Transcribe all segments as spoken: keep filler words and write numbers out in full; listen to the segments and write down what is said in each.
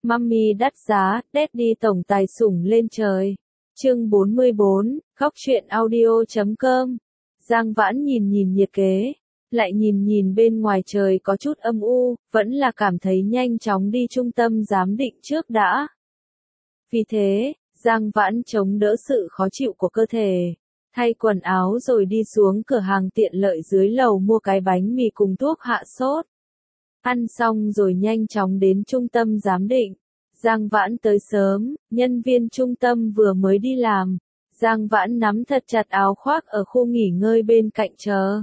Mummy đắt giá, Daddy tổng tài sủng lên trời. Chương bốn mươi bốn, khóc chuyện audio chấm com. Giang Vãn nhìn nhìn nhiệt kế, lại nhìn nhìn bên ngoài trời có chút âm u, vẫn là cảm thấy nhanh chóng đi trung tâm giám định trước đã. Vì thế, Giang Vãn chống đỡ sự khó chịu của cơ thể, thay quần áo rồi đi xuống cửa hàng tiện lợi dưới lầu mua cái bánh mì cùng thuốc hạ sốt. Ăn xong rồi nhanh chóng đến trung tâm giám định. Giang Vãn tới sớm, nhân viên trung tâm vừa mới đi làm. Giang Vãn nắm thật chặt áo khoác ở khu nghỉ ngơi bên cạnh chờ.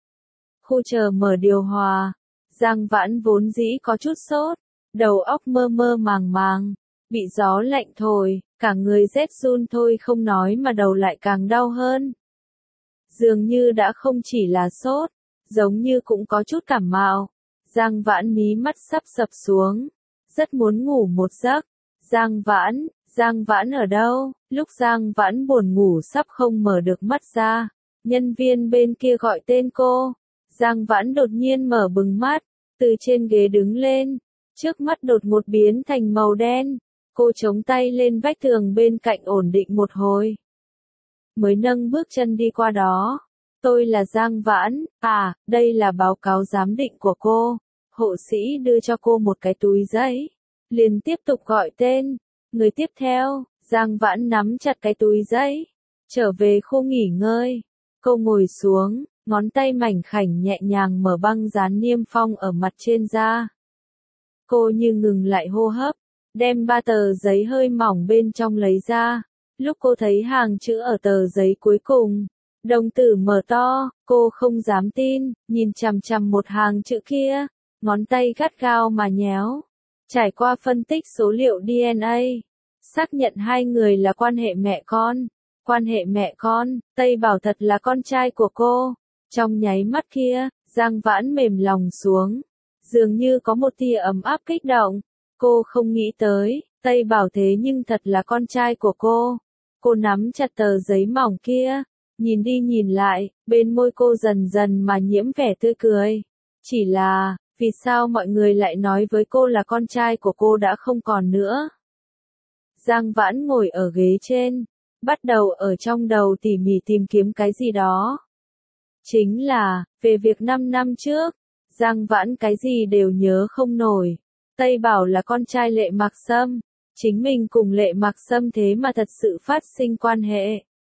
Khu chờ mở điều hòa. Giang Vãn vốn dĩ có chút sốt, đầu óc mơ mơ màng màng, bị gió lạnh thổi, cả người rét run thôi không nói mà đầu lại càng đau hơn. Dường như đã không chỉ là sốt, giống như cũng có chút cảm mạo. Giang Vãn mí mắt sắp sập xuống, rất muốn ngủ một giấc. Giang Vãn, Giang Vãn ở đâu? Lúc Giang Vãn buồn ngủ sắp không mở được mắt ra, nhân viên bên kia gọi tên cô. Giang Vãn đột nhiên mở bừng mắt, từ trên ghế đứng lên, trước mắt đột ngột biến thành màu đen. Cô chống tay lên vách tường bên cạnh ổn định một hồi, mới nâng bước chân đi qua đó. Tôi là Giang Vãn, à, đây là báo cáo giám định của cô. Hộ sĩ đưa cho cô một cái túi giấy, liền tiếp tục gọi tên. Người tiếp theo, Giang Vãn nắm chặt cái túi giấy, trở về khu nghỉ ngơi. Cô ngồi xuống, ngón tay mảnh khảnh nhẹ nhàng mở băng dán niêm phong ở mặt trên da. Cô như ngừng lại hô hấp, đem ba tờ giấy hơi mỏng bên trong lấy ra. Lúc cô thấy hàng chữ ở tờ giấy cuối cùng, đồng tử mở to, cô không dám tin, nhìn chằm chằm một hàng chữ kia, ngón tay gắt gao mà nhéo. Trải qua phân tích số liệu đê en a, xác nhận hai người là quan hệ mẹ con. Quan hệ mẹ con, Tây Bảo thật là con trai của cô. Trong nháy mắt kia, Giang Vãn mềm lòng xuống, dường như có một tia ấm áp kích động. Cô không nghĩ tới, Tây Bảo thế nhưng thật là con trai của cô. Cô nắm chặt tờ giấy mỏng kia, nhìn đi nhìn lại, bên môi cô dần dần mà nhiễm vẻ tươi cười. Chỉ là, vì sao mọi người lại nói với cô là con trai của cô đã không còn nữa? Giang Vãn ngồi ở ghế trên, bắt đầu ở trong đầu tỉ mỉ tìm kiếm cái gì đó. Chính là, về việc năm năm trước, Giang Vãn cái gì đều nhớ không nổi. Tây Bảo là con trai Lệ Mạc Sâm, chính mình cùng Lệ Mạc Sâm thế mà thật sự phát sinh quan hệ.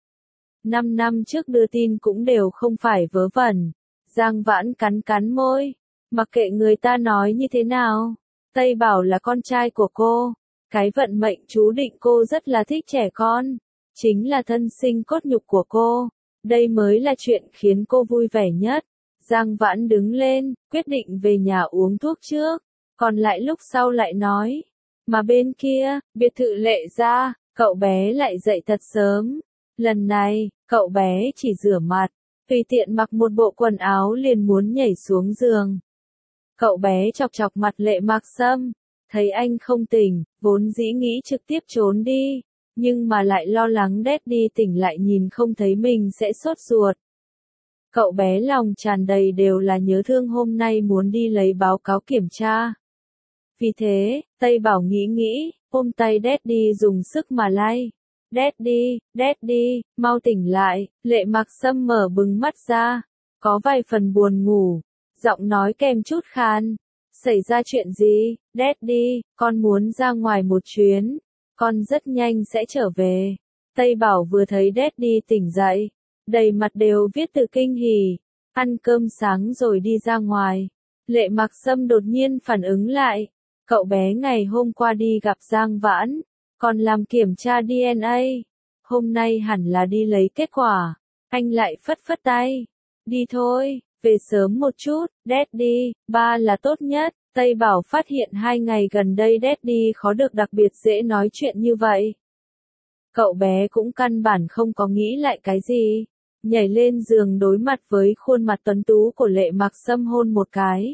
Năm năm trước đưa tin cũng đều không phải vớ vẩn. Giang Vãn cắn cắn môi, mặc kệ người ta nói như thế nào, Tây Bảo là con trai của cô. Cái vận mệnh chú định cô rất là thích trẻ con, chính là thân sinh cốt nhục của cô. Đây mới là chuyện khiến cô vui vẻ nhất. Giang Vãn đứng lên, quyết định về nhà uống thuốc trước, còn lại lúc sau lại nói. Mà bên kia, biệt thự Lệ gia, cậu bé lại dậy thật sớm. Lần này, cậu bé chỉ rửa mặt, tùy tiện mặc một bộ quần áo liền muốn nhảy xuống giường. Cậu bé chọc chọc mặt Lệ Mạc Sâm, thấy anh không tỉnh, vốn dĩ nghĩ trực tiếp trốn đi, nhưng mà lại lo lắng Daddy tỉnh lại nhìn không thấy mình sẽ sốt ruột. Cậu bé lòng tràn đầy đều là nhớ thương hôm nay muốn đi lấy báo cáo kiểm tra. Vì thế, Tây Bảo nghĩ nghĩ, ôm tay Daddy dùng sức mà lay. Daddy, Daddy, mau tỉnh lại. Lệ Mạc Sâm mở bừng mắt ra, có vài phần buồn ngủ, giọng nói kèm chút khan. Xảy ra chuyện gì? Daddy, con muốn ra ngoài một chuyến, con rất nhanh sẽ trở về. Tây Bảo vừa thấy Daddy tỉnh dậy, đầy mặt đều viết từ kinh hỉ, ăn cơm sáng rồi đi ra ngoài. Lệ Mạc Sâm đột nhiên phản ứng lại, cậu bé ngày hôm qua đi gặp Giang Vãn, còn làm kiểm tra đê en a, hôm nay hẳn là đi lấy kết quả. Anh lại phất phất tay, đi thôi, về sớm một chút. Daddy, ba là tốt nhất. Tây Bảo phát hiện hai ngày gần đây Daddy khó được đặc biệt dễ nói chuyện như vậy. Cậu bé cũng căn bản không có nghĩ lại cái gì, nhảy lên giường đối mặt với khuôn mặt tuấn tú của Lệ Mạc Sâm hôn một cái.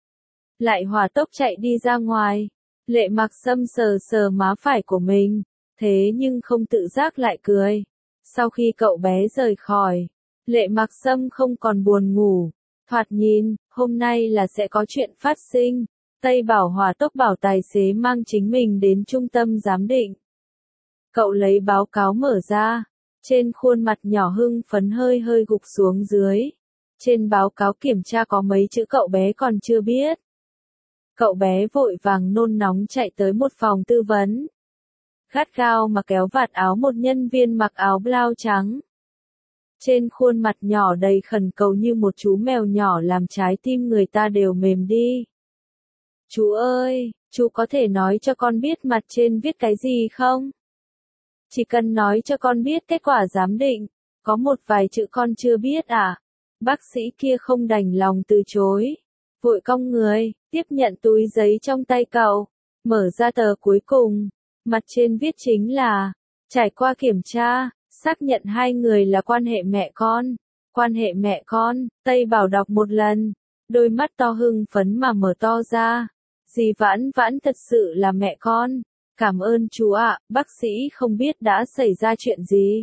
Lại hỏa tốc chạy đi ra ngoài. Lệ Mạc Sâm sờ sờ má phải của mình, thế nhưng không tự giác lại cười. Sau khi cậu bé rời khỏi, Lệ Mạc Sâm không còn buồn ngủ. Thoạt nhìn, hôm nay là sẽ có chuyện phát sinh. Tây Bảo hỏa tốc bảo tài xế mang chính mình đến trung tâm giám định. Cậu lấy báo cáo mở ra, trên khuôn mặt nhỏ hưng phấn hơi hơi gục xuống dưới. Trên báo cáo kiểm tra có mấy chữ cậu bé còn chưa biết. Cậu bé vội vàng nôn nóng chạy tới một phòng tư vấn. Gắt gao mà kéo vạt áo một nhân viên mặc áo blau trắng. Trên khuôn mặt nhỏ đầy khẩn cầu như một chú mèo nhỏ làm trái tim người ta đều mềm đi. Chú ơi, chú có thể nói cho con biết mặt trên viết cái gì không? Chỉ cần nói cho con biết kết quả giám định, có một vài chữ con chưa biết à? Bác sĩ kia không đành lòng từ chối. Vội cong người, tiếp nhận túi giấy trong tay cậu, mở ra tờ cuối cùng. Mặt trên viết chính là, trải qua kiểm tra, xác nhận hai người là quan hệ mẹ con. Quan hệ mẹ con, Tây Bảo đọc một lần, đôi mắt to hưng phấn mà mở to ra. Dì Vãn Vãn thật sự là mẹ con. Cảm ơn chú ạ, bác sĩ không biết đã xảy ra chuyện gì.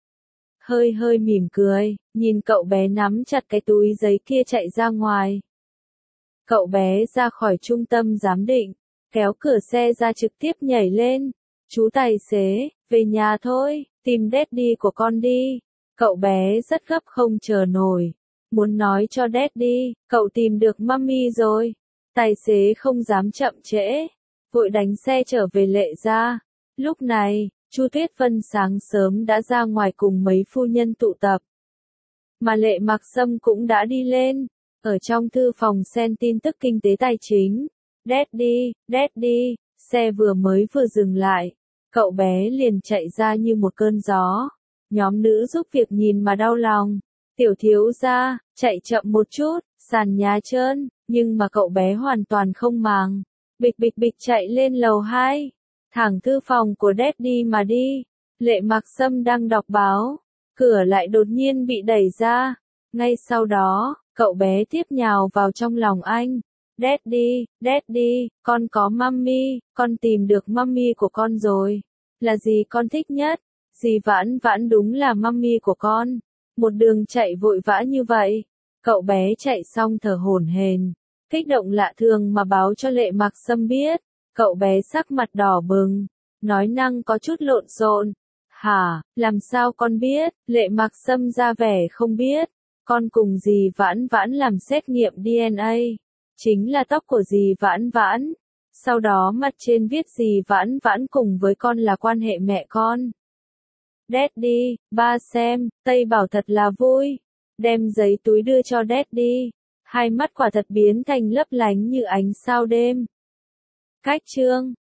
Hơi hơi mỉm cười, nhìn cậu bé nắm chặt cái túi giấy kia chạy ra ngoài. Cậu bé ra khỏi trung tâm giám định, kéo cửa xe ra trực tiếp nhảy lên. Chú tài xế, về nhà thôi, tìm daddy của con đi. Cậu bé rất gấp không chờ nổi. Muốn nói cho daddy, cậu tìm được mummy rồi. Tài xế không dám chậm trễ, vội đánh xe trở về Lệ gia. Lúc này, Chu Tuyết Vân sáng sớm đã ra ngoài cùng mấy phu nhân tụ tập. Mà Lệ Mặc Sâm cũng đã đi lên, ở trong thư phòng xem tin tức kinh tế tài chính. Daddy, daddy, xe vừa mới vừa dừng lại, cậu bé liền chạy ra như một cơn gió. Nhóm nữ giúp việc nhìn mà đau lòng. Tiểu thiếu gia, chạy chậm một chút, sàn nhà trơn, nhưng mà cậu bé hoàn toàn không màng. Bịch bịch bịch chạy lên lầu hai, thẳng thư phòng của daddy mà đi. Lệ Mặc Sâm đang đọc báo, cửa lại đột nhiên bị đẩy ra. Ngay sau đó, cậu bé tiếp nhào vào trong lòng anh. Daddy, daddy, con có mummy, con tìm được mummy của con rồi. Là gì con thích nhất? Dì Vãn Vãn đúng là mummy của con. Một đường chạy vội vã như vậy, cậu bé chạy xong thở hổn hển, kích động lạ thường mà báo cho Lệ Mặc Sâm biết. Cậu bé sắc mặt đỏ bừng, nói năng có chút lộn xộn. Hả, làm sao con biết? Lệ Mặc Sâm ra vẻ không biết. Con cùng dì Vãn Vãn làm xét nghiệm đê en a, chính là tóc của dì Vãn Vãn. Sau đó mặt trên viết dì Vãn Vãn cùng với con là quan hệ mẹ con. Daddy, ba xem, Tây Bảo thật là vui. Đem giấy túi đưa cho daddy. Hai mắt quả thật biến thành lấp lánh như ánh sao đêm. Cách chương